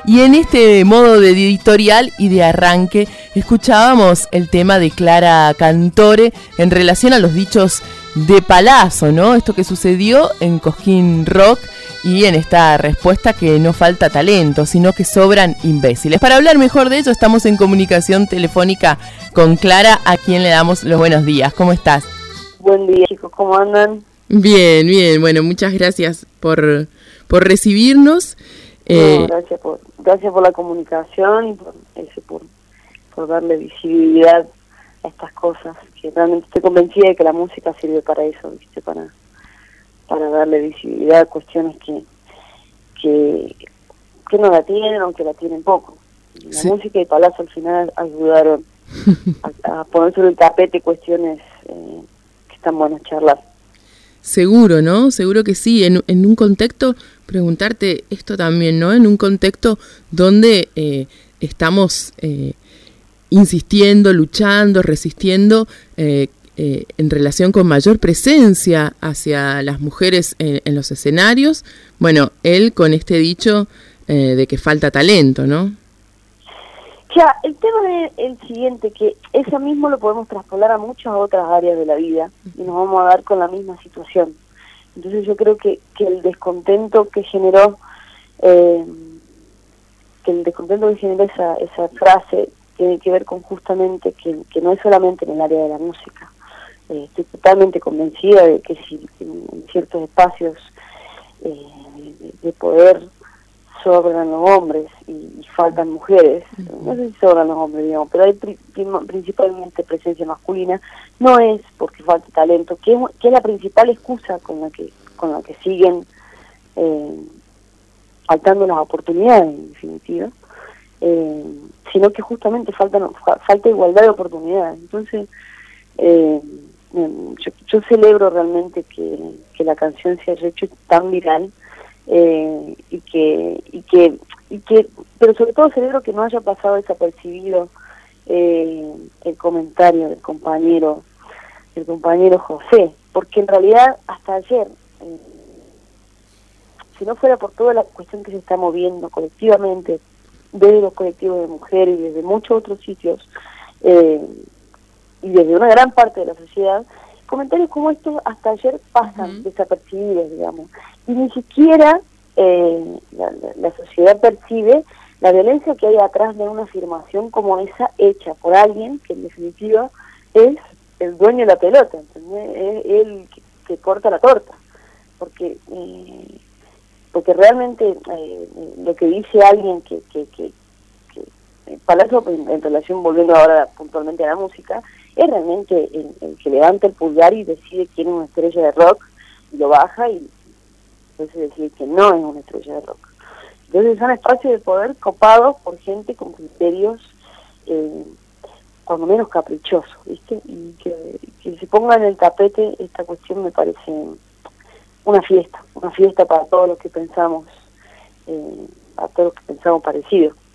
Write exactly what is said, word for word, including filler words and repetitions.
Y en este modo de editorial y de arranque escuchábamos el tema de Clara Cantore en relación a los dichos de Palazzo, ¿no? Esto que sucedió en Cosquín Rock y en esta respuesta que no falta talento, sino que sobran imbéciles. Para hablar mejor de ello estamos en comunicación telefónica con Clara, a quien le damos los buenos días. ¿Cómo estás? Buen día, chicos, ¿cómo andan? Bien, bien, bueno, muchas gracias por, por recibirnos. Eh... No, gracias por gracias por la comunicación y por ese por, por darle visibilidad a estas cosas, que realmente estoy convencida de que la música sirve para eso, ¿viste? Para, para darle visibilidad a cuestiones que, que, que no la tienen, aunque la tienen poco. La sí. música y Palazzo al final ayudaron a, a poner sobre el tapete cuestiones eh, que están buenas charlar. Seguro, ¿no? Seguro que sí. En, en un contexto, preguntarte esto también, ¿no? En un contexto donde eh, estamos eh, insistiendo, luchando, resistiendo eh, eh, en relación con mayor presencia hacia las mujeres en, en los escenarios. Bueno, él con este dicho eh, de que falta talento, ¿no? Ya, el tema es el siguiente, que eso mismo lo podemos traspolar a muchas otras áreas de la vida y nos vamos a dar con la misma situación. Entonces yo creo que, que el descontento que generó, eh, que el descontento que generó esa, esa frase tiene que ver con justamente que, que no es solamente en el área de la música. Eh, estoy totalmente convencida de que si en, en ciertos espacios eh, de, de poder sobran los hombres y, y faltan mujeres, no sé si sobran los hombres, digamos, pero hay pri, principalmente presencia masculina, no es porque falte talento, que es, que es la principal excusa con la que con la que siguen eh, faltando las oportunidades, en definitiva, eh, sino que justamente faltan, fa, falta igualdad de oportunidades. Entonces, eh, yo, yo celebro realmente que, que la canción se haya hecho tan viral, Eh, y que y que y que pero sobre todo celebro que no haya pasado desapercibido eh, el comentario del compañero del compañero José, porque en realidad hasta ayer eh, si no fuera por toda la cuestión que se está moviendo colectivamente desde los colectivos de mujeres y desde muchos otros sitios eh, y desde una gran parte de la sociedad, comentarios como estos hasta ayer pasan uh-huh. desapercibidos, digamos, y ni siquiera eh, la, la sociedad percibe la violencia que hay atrás de una afirmación como esa hecha por alguien que en definitiva es el dueño de la pelota, ¿entendés? Es el que, que corta la torta, porque eh, porque realmente eh, lo que dice alguien que que, que, que Palazzo, en, en relación, volviendo ahora puntualmente a la música, es realmente el, el que levanta el pulgar y decide quién es una estrella de rock, y lo baja y entonces decide que no es una estrella de rock. Entonces son espacios de poder copados por gente con criterios eh, cuando menos caprichosos, ¿viste? Y que, que se ponga en el tapete esta cuestión me parece una fiesta, una fiesta para todos los que pensamos, eh, para todos los que pensamos parecido.